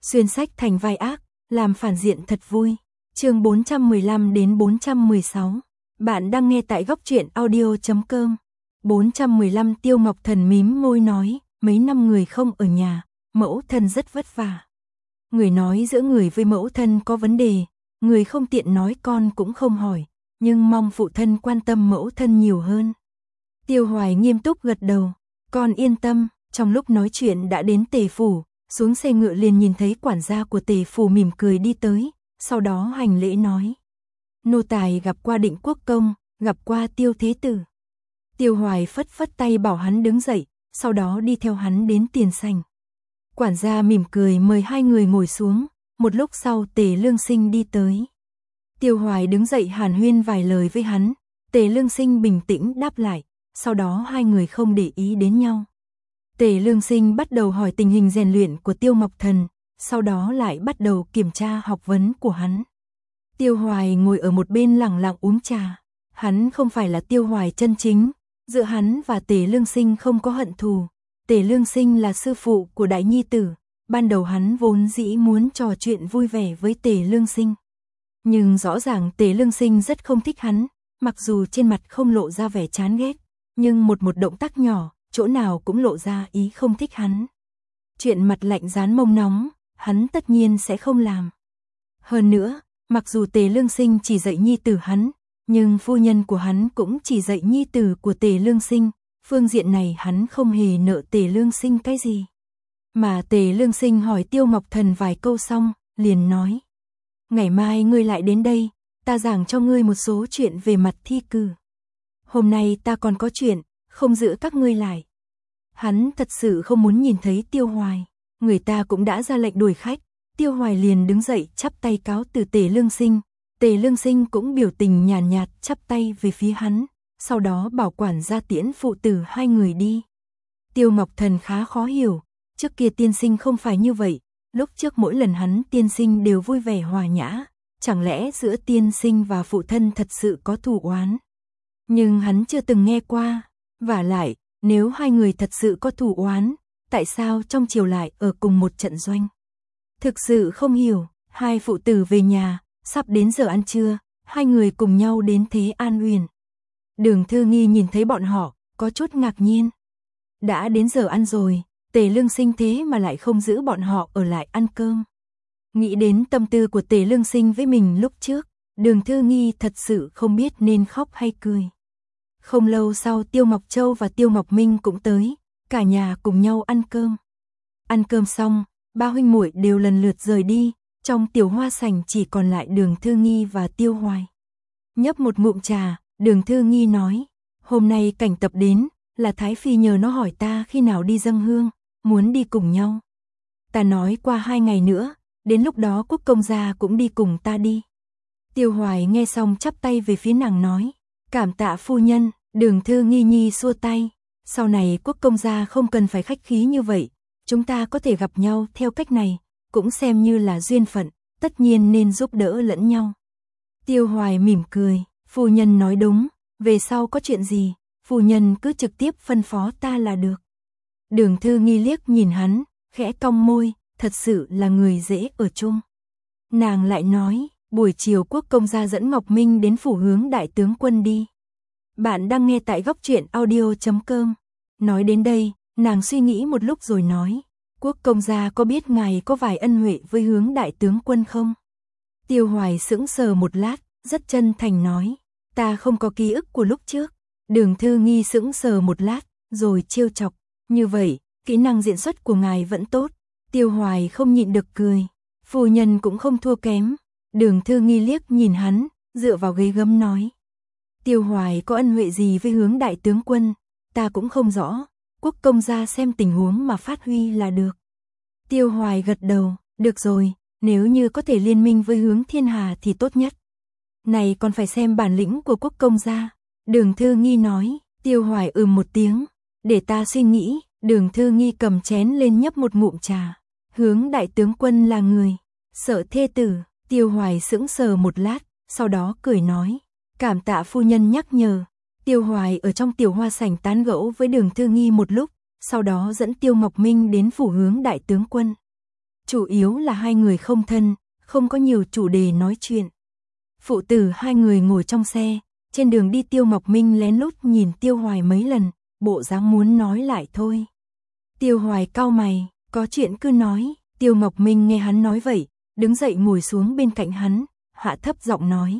xuyên sách thành vai ác, làm phản diện thật vui. Chương 415 đến 416. Bạn đang nghe tại góc truyện audio.com. 415 Tiêu Ngọc Thần mím môi nói, mấy năm người không ở nhà, mẫu thân rất vất vả. Người nói giữa người với mẫu thân có vấn đề, người không tiện nói con cũng không hỏi, nhưng mong phụ thân quan tâm mẫu thân nhiều hơn. Tiêu Hoài nghiêm túc gật đầu, con yên tâm. Trong lúc nói chuyện đã đến Tề phủ, xuống xe ngựa liền nhìn thấy quản gia của Tề phủ mỉm cười đi tới, sau đó hành lễ nói. Nô tài gặp qua Định Quốc công, gặp qua Tiêu thế tử. Tiêu Hoài phất phất tay bảo hắn đứng dậy, sau đó đi theo hắn đến tiền sảnh. Quản gia mỉm cười mời hai người ngồi xuống, một lúc sau Tề Lương Sinh đi tới. Tiêu Hoài đứng dậy hàn huyên vài lời với hắn, Tề Lương Sinh bình tĩnh đáp lại, sau đó hai người không để ý đến nhau. Tề Lương Sinh bắt đầu hỏi tình hình rèn luyện của Tiêu Ngọc Thần, sau đó lại bắt đầu kiểm tra học vấn của hắn. Tiêu Hoài ngồi ở một bên lặng lặng uống trà, hắn không phải là Tiêu Hoài chân chính, giữa hắn và Tề Lương Sinh không có hận thù. Tề Lương Sinh là sư phụ của đại nhi tử, ban đầu hắn vốn dĩ muốn trò chuyện vui vẻ với Tề Lương Sinh. Nhưng rõ ràng Tề Lương Sinh rất không thích hắn, mặc dù trên mặt không lộ ra vẻ chán ghét, nhưng một động tác nhỏ, chỗ nào cũng lộ ra ý không thích hắn. Chuyện mặt lạnh rán mông nóng, hắn tất nhiên sẽ không làm. Hơn nữa, mặc dù Tề Lương Sinh chỉ dạy nhi tử hắn, nhưng phu nhân của hắn cũng chỉ dạy nhi tử của Tề Lương Sinh, phương diện này hắn không hề nợ Tề Lương Sinh cái gì. Mà Tề Lương Sinh hỏi Tiêu Ngọc Thần vài câu xong, liền nói. Ngày mai ngươi lại đến đây, ta giảng cho ngươi một số chuyện về mặt thi cử. Hôm nay ta còn có chuyện, không giữ các ngươi lại. Hắn thật sự không muốn nhìn thấy Tiêu Hoài, người ta cũng đã ra lệnh đuổi khách. Tiêu Hoài liền đứng dậy chắp tay cáo từ Tề Lương Sinh. Tề Lương Sinh cũng biểu tình nhàn nhạt chắp tay về phía hắn, sau đó bảo quản gia tiễn phụ tử hai người đi. Tiêu Ngọc Thần khá khó hiểu, trước kia tiên sinh không phải như vậy, lúc trước mỗi lần hắn tiên sinh đều vui vẻ hòa nhã, chẳng lẽ giữa tiên sinh và phụ thân thật sự có thù oán? Nhưng hắn chưa từng nghe qua, vả lại, nếu hai người thật sự có thù oán, tại sao trong chiều lại ở cùng một trận doanh? Thực sự không hiểu, hai phụ tử về nhà, sắp đến giờ ăn trưa, hai người cùng nhau đến Thế An Uyển. Đường Thư Nghi nhìn thấy bọn họ, có chút ngạc nhiên. Đã đến giờ ăn rồi, Tề Lương Sinh thế mà lại không giữ bọn họ ở lại ăn cơm. Nghĩ đến tâm tư của Tề Lương Sinh với mình lúc trước, Đường Thư Nghi thật sự không biết nên khóc hay cười. Không lâu sau Tiêu Ngọc Châu và Tiêu Ngọc Minh cũng tới, cả nhà cùng nhau ăn cơm. Ăn cơm xong, ba huynh muội đều lần lượt rời đi, trong tiểu hoa sảnh chỉ còn lại Đường Thư Nghi và Tiêu Hoài. Nhấp một ngụm trà, Đường Thư Nghi nói, hôm nay Cảnh Tập đến, là Thái Phi nhờ nó hỏi ta khi nào đi dâng hương, muốn đi cùng nhau. Ta nói qua 2 ngày nữa, đến lúc đó Quốc công gia cũng đi cùng ta đi. Tiêu Hoài nghe xong chắp tay về phía nàng nói, cảm tạ phu nhân. Đường Thư Nghi nhi xua tay, sau này Quốc công gia không cần phải khách khí như vậy, chúng ta có thể gặp nhau theo cách này, cũng xem như là duyên phận, tất nhiên nên giúp đỡ lẫn nhau. Tiêu Hoài mỉm cười, phu nhân nói đúng, về sau có chuyện gì, phu nhân cứ trực tiếp phân phó ta là được. Đường Thư Nghi liếc nhìn hắn, khẽ cong môi, thật sự là người dễ ở chung. Nàng lại nói, buổi chiều Quốc công gia dẫn Ngọc Minh đến phủ hướng đại tướng quân đi. Bạn đang nghe tại góc truyện audio.com. Nói đến đây, nàng suy nghĩ một lúc rồi nói, Quốc công gia có biết ngài có vài ân huệ với hướng đại tướng quân không? Tiêu Hoài sững sờ một lát, rất chân thành nói, ta không có ký ức của lúc trước. Đường Thư Nghi sững sờ một lát, rồi trêu chọc, như vậy, kỹ năng diễn xuất của ngài vẫn tốt. Tiêu Hoài không nhịn được cười, phu nhân cũng không thua kém. Đường Thư Nghi liếc nhìn hắn, dựa vào ghế gấm nói, Tiêu Hoài có ân huệ gì với hướng đại tướng quân, ta cũng không rõ, Quốc công gia xem tình huống mà phát huy là được. Tiêu Hoài gật đầu, được rồi, nếu như có thể liên minh với hướng thiên hà thì tốt nhất. Này còn phải xem bản lĩnh của Quốc công gia. Đường Thư Nghi nói. Tiêu Hoài một tiếng, để ta suy nghĩ. Đường Thư Nghi cầm chén lên nhấp một ngụm trà. Hướng đại tướng quân là người sợ thê tử. Tiêu Hoài sững sờ một lát, sau đó cười nói, cảm tạ phu nhân nhắc nhở. Tiêu Hoài ở trong tiểu hoa sảnh tán gẫu với Đường Thư Nghi một lúc, sau đó dẫn Tiêu Ngọc Minh đến phủ hướng đại tướng quân. chủ yếu là hai người không thân, không có nhiều chủ đề nói chuyện. Phụ tử hai người ngồi trong xe, trên đường đi Tiêu Ngọc Minh lén lút nhìn Tiêu Hoài mấy lần, bộ dáng muốn nói lại thôi. Tiêu Hoài cau mày, có chuyện cứ nói. Tiêu Ngọc Minh nghe hắn nói vậy, đứng dậy ngồi xuống bên cạnh hắn, hạ thấp giọng nói.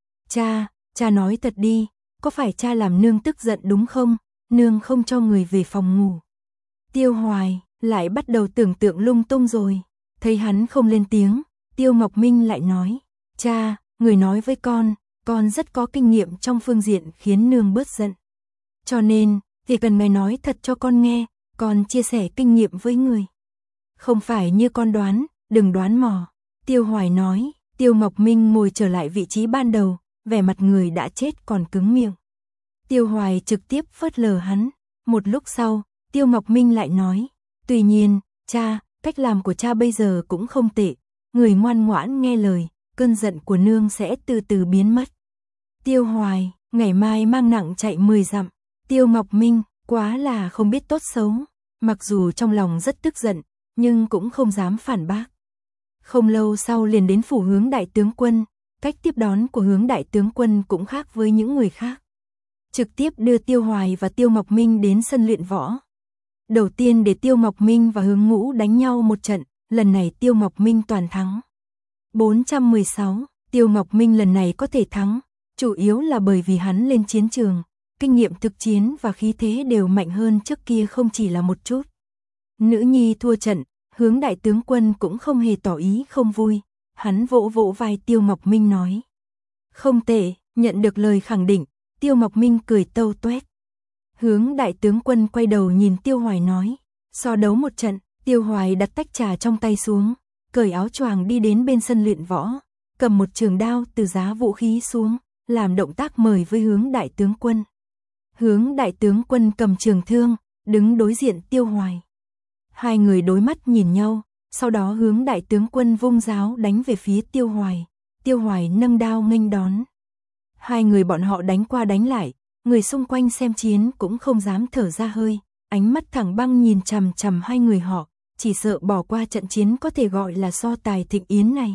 Cha nói thật đi, có phải cha làm nương tức giận đúng không? Nương không cho người về phòng ngủ. Tiêu Hoài lại bắt đầu tưởng tượng lung tung rồi. Thấy hắn không lên tiếng, Tiêu Ngọc Minh lại nói. Cha, người nói với con rất có kinh nghiệm trong phương diện khiến nương bớt giận. Cho nên, thì cần ngài nói thật cho con nghe, con chia sẻ kinh nghiệm với người. Không phải như con đoán, đừng đoán mò. Tiêu Hoài nói. Tiêu Ngọc Minh ngồi trở lại vị trí ban đầu, vẻ mặt người đã chết còn cứng miệng. Tiêu Hoài trực tiếp phớt lờ hắn. Một lúc sau, Tiêu Ngọc Minh lại nói. Tuy nhiên, cha, cách làm của cha bây giờ cũng không tệ. Người ngoan ngoãn nghe lời, cơn giận của nương sẽ từ từ biến mất. Tiêu Hoài, ngày mai mang nặng chạy 10 dặm. Tiêu Ngọc Minh, quá là không biết tốt xấu. Mặc dù trong lòng rất tức giận, nhưng cũng không dám phản bác. Không lâu sau liền đến phủ Hướng đại tướng quân, cách tiếp đón của Hướng đại tướng quân cũng khác với những người khác. Trực tiếp đưa Tiêu Hoài và Tiêu Ngọc Minh đến sân luyện võ. Đầu tiên để Tiêu Ngọc Minh và Hướng Ngũ đánh nhau một trận, lần này Tiêu Ngọc Minh toàn thắng. 416, Tiêu Ngọc Minh lần này có thể thắng, chủ yếu là bởi vì hắn lên chiến trường, kinh nghiệm thực chiến và khí thế đều mạnh hơn trước kia không chỉ là một chút. Nữ nhi thua trận, Hướng đại tướng quân cũng không hề tỏ ý không vui, hắn vỗ vỗ vai Tiêu Ngọc Minh nói. Không tệ, nhận được lời khẳng định, Tiêu Ngọc Minh cười tâu tuét. Hướng đại tướng quân quay đầu nhìn Tiêu Hoài nói. So đấu một trận, Tiêu Hoài đặt tách trà trong tay xuống, cởi áo choàng đi đến bên sân luyện võ, cầm một trường đao từ giá vũ khí xuống, làm động tác mời với Hướng đại tướng quân. Hướng đại tướng quân cầm trường thương, đứng đối diện Tiêu Hoài. Hai người đối mắt nhìn nhau, sau đó Hướng đại tướng quân vung giáo đánh về phía Tiêu Hoài. Tiêu Hoài nâng đao nghênh đón. Hai người bọn họ đánh qua đánh lại, người xung quanh xem chiến cũng không dám thở ra hơi, ánh mắt thẳng băng nhìn chằm chằm hai người họ, chỉ sợ bỏ qua trận chiến có thể gọi là so tài thịnh yến này.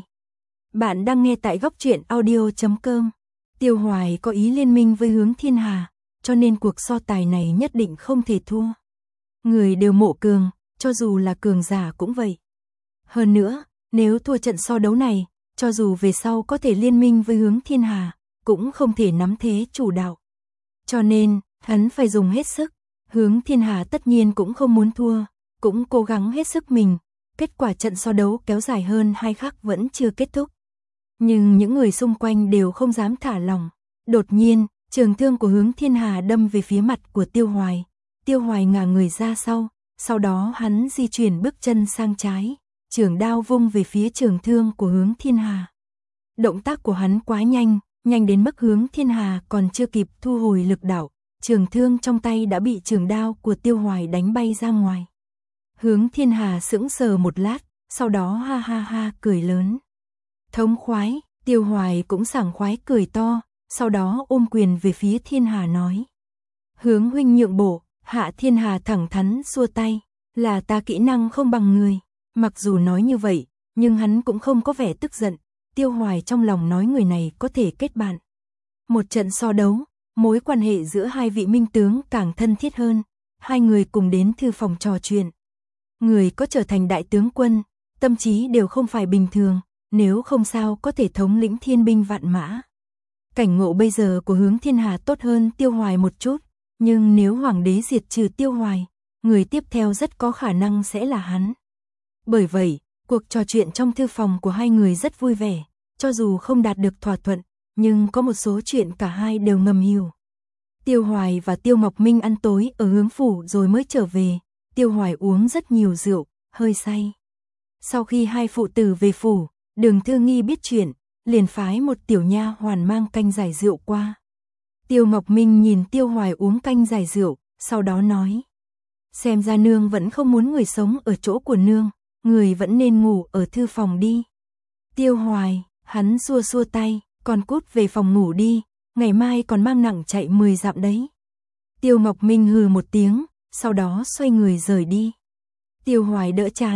Bạn đang nghe tại góc truyện audio.com. Tiêu Hoài có ý liên minh với Hướng Thiên Hà, cho nên cuộc so tài này nhất định không thể thua. Người đều mộ cường, cho dù là cường giả cũng vậy. Hơn nữa, nếu thua trận so đấu này, cho dù về sau có thể liên minh với Hướng Thiên Hà, cũng không thể nắm thế chủ đạo. Cho nên, hắn phải dùng hết sức. Hướng Thiên Hà tất nhiên cũng không muốn thua, cũng cố gắng hết sức mình. Kết quả trận so đấu kéo dài hơn 2 khắc vẫn chưa kết thúc. Nhưng những người xung quanh đều không dám thả lỏng. Đột nhiên, trường thương của Hướng Thiên Hà đâm về phía mặt của Tiêu Hoài. Tiêu Hoài ngả người ra sau đó hắn di chuyển bước chân sang trái, trường đao vung về phía trường thương của Hướng Thiên Hà. Động tác của hắn quá nhanh đến mức Hướng Thiên Hà còn chưa kịp thu hồi lực đạo, trường thương trong tay đã bị trường đao của Tiêu Hoài đánh bay ra ngoài. Hướng Thiên Hà sững sờ một lát, sau đó ha ha ha cười lớn. Thống khoái, Tiêu Hoài cũng sảng khoái cười to, sau đó ôm quyền về phía Thiên Hà nói. Hướng huynh nhượng bộ. Hạ Thiên Hà thẳng thắn xua tay, là ta kỹ năng không bằng người. Mặc dù nói như vậy, nhưng hắn cũng không có vẻ tức giận. Tiêu Hoài trong lòng nói người này có thể kết bạn. Một trận so đấu, mối quan hệ giữa hai vị minh tướng càng thân thiết hơn. Hai người cùng đến thư phòng trò chuyện. Người có trở thành đại tướng quân, tâm trí đều không phải bình thường, nếu không sao có thể thống lĩnh thiên binh vạn mã. Cảnh ngộ bây giờ của Hướng Thiên Hà tốt hơn Tiêu Hoài một chút. Nhưng nếu hoàng đế diệt trừ Tiêu Hoài, người tiếp theo rất có khả năng sẽ là hắn. Bởi vậy, cuộc trò chuyện trong thư phòng của hai người rất vui vẻ, cho dù không đạt được thỏa thuận, nhưng có một số chuyện cả hai đều ngầm hiểu. Tiêu Hoài và Tiêu Ngọc Minh ăn tối ở Hướng phủ rồi mới trở về, Tiêu Hoài uống rất nhiều rượu, hơi say. Sau khi hai phụ tử về phủ, Đường Thư Nghi biết chuyện, liền phái một tiểu nha hoàn mang canh giải rượu qua. Tiêu Ngọc Minh nhìn Tiêu Hoài uống canh giải rượu, sau đó nói. Xem ra nương vẫn không muốn người sống ở chỗ của nương, người vẫn nên ngủ ở thư phòng đi. Tiêu Hoài, hắn xua xua tay, còn cút về phòng ngủ đi, ngày mai còn mang nặng chạy 10 dặm đấy. Tiêu Ngọc Minh hừ một tiếng, sau đó xoay người rời đi. Tiêu Hoài đỡ chán,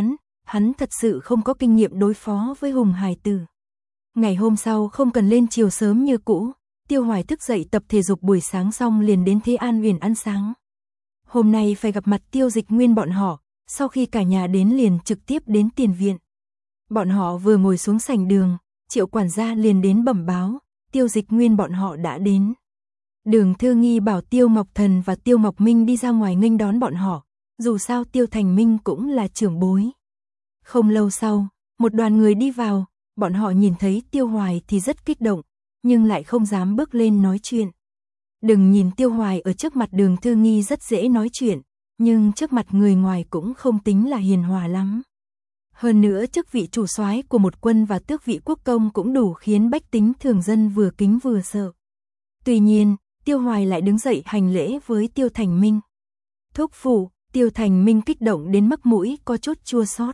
hắn thật sự không có kinh nghiệm đối phó với Hùng hài tử. Ngày hôm sau không cần lên chiều sớm như cũ, Tiêu Hoài thức dậy tập thể dục buổi sáng xong liền đến Thế An Huyền ăn sáng. Hôm nay phải gặp mặt Tiêu Dịch Nguyên bọn họ, sau khi cả nhà đến liền trực tiếp đến tiền viện. Bọn họ vừa ngồi xuống sảnh đường, Triệu quản gia liền đến bẩm báo, Tiêu Dịch Nguyên bọn họ đã đến. Đường Thư Nghi bảo Tiêu Ngọc Thần và Tiêu Ngọc Minh đi ra ngoài nghênh đón bọn họ, dù sao Tiêu Thành Minh cũng là trưởng bối. Không lâu sau, một đoàn người đi vào, bọn họ nhìn thấy Tiêu Hoài thì rất kích động, nhưng lại không dám bước lên nói chuyện. Đừng nhìn Tiêu Hoài ở trước mặt Đường Thư Nghi rất dễ nói chuyện, nhưng trước mặt người ngoài cũng không tính là hiền hòa lắm. Hơn nữa chức vị chủ soái của một quân và tước vị quốc công cũng đủ khiến bách tính thường dân vừa kính vừa sợ. Tuy nhiên, Tiêu Hoài lại đứng dậy hành lễ với Tiêu Thành Minh. Thúc phụ, Tiêu Thành Minh kích động đến mức mũi có chút chua xót.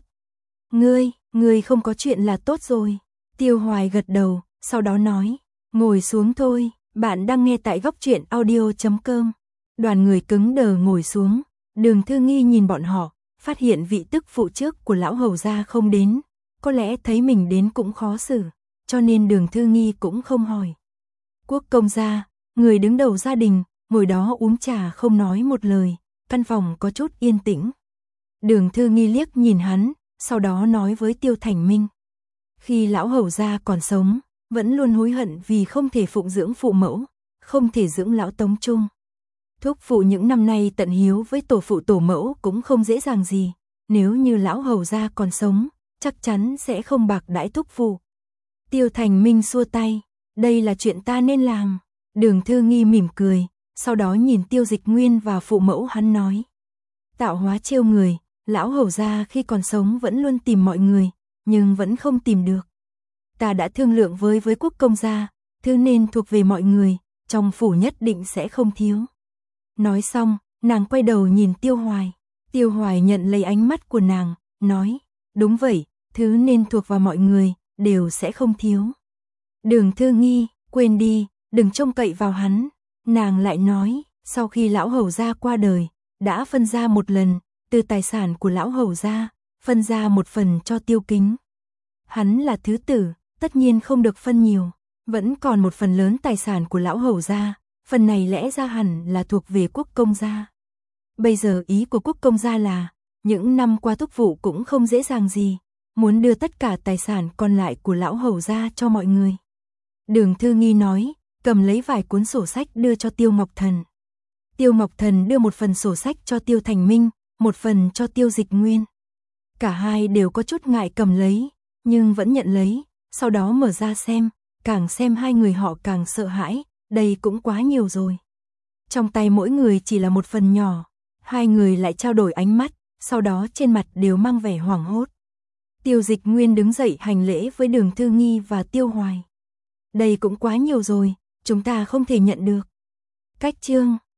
Ngươi không có chuyện là tốt rồi. Tiêu Hoài gật đầu, sau đó nói, ngồi xuống thôi, bạn đang nghe tại góc truyện audio.com. Đoàn người cứng đờ ngồi xuống, Đường Thư Nghi nhìn bọn họ, phát hiện vị tức phụ trước của lão hầu gia không đến, có lẽ thấy mình đến cũng khó xử, cho nên Đường Thư Nghi cũng không hỏi. Quốc công gia, người đứng đầu gia đình, ngồi đó uống trà không nói một lời, căn phòng có chút yên tĩnh. Đường Thư Nghi liếc nhìn hắn, sau đó nói với Tiêu Thành Minh. Khi lão hầu gia còn sống, vẫn luôn hối hận vì không thể phụng dưỡng phụ mẫu, không thể dưỡng lão Tống Trung. Thúc phụ những năm nay tận hiếu với tổ phụ tổ mẫu cũng không dễ dàng gì, nếu như lão hầu gia còn sống, chắc chắn sẽ không bạc đãi thúc phụ. Tiêu Thành Minh xua tay, đây là chuyện ta nên làm. Đường Thư Nghi mỉm cười, sau đó nhìn Tiêu Dịch Nguyên và phụ mẫu hắn nói. Tạo hóa trêu người, lão hầu gia khi còn sống vẫn luôn tìm mọi người, nhưng vẫn không tìm được. Ta đã thương lượng với quốc công gia, thứ nên thuộc về mọi người, trong phủ nhất định sẽ không thiếu. Nói xong, nàng quay đầu nhìn Tiêu Hoài. Tiêu Hoài nhận lấy ánh mắt của nàng, nói, đúng vậy, thứ nên thuộc vào mọi người, đều sẽ không thiếu. Đường Thư Nghi, quên đi, đừng trông cậy vào hắn. Nàng lại nói, sau khi lão hầu gia qua đời, đã phân ra một lần, từ tài sản của lão hầu gia, phân ra một phần cho Tiêu Kính. Hắn là thứ tử, tất nhiên không được phân nhiều, vẫn còn một phần lớn tài sản của lão hầu gia, phần này lẽ ra hẳn là thuộc về quốc công gia. Bây giờ ý của quốc công gia là, những năm qua thúc vụ cũng không dễ dàng gì, muốn đưa tất cả tài sản còn lại của lão hầu gia cho mọi người. Đường Thư Nghi nói, cầm lấy vài cuốn sổ sách đưa cho Tiêu Ngọc Thần. Tiêu Ngọc Thần đưa một phần sổ sách cho Tiêu Thành Minh, một phần cho Tiêu Dịch Nguyên. Cả hai đều có chút ngại cầm lấy, nhưng vẫn nhận lấy, sau đó mở ra xem hai người họ càng sợ hãi, đây cũng quá nhiều rồi. Trong tay mỗi người chỉ là một phần nhỏ, hai người lại trao đổi ánh mắt, sau đó trên mặt đều mang vẻ hoảng hốt. Tiêu Dịch Nguyên đứng dậy hành lễ với Đường Thư Nghi và Tiêu Hoài. Đây cũng quá nhiều rồi, chúng ta không thể nhận được. Cách chương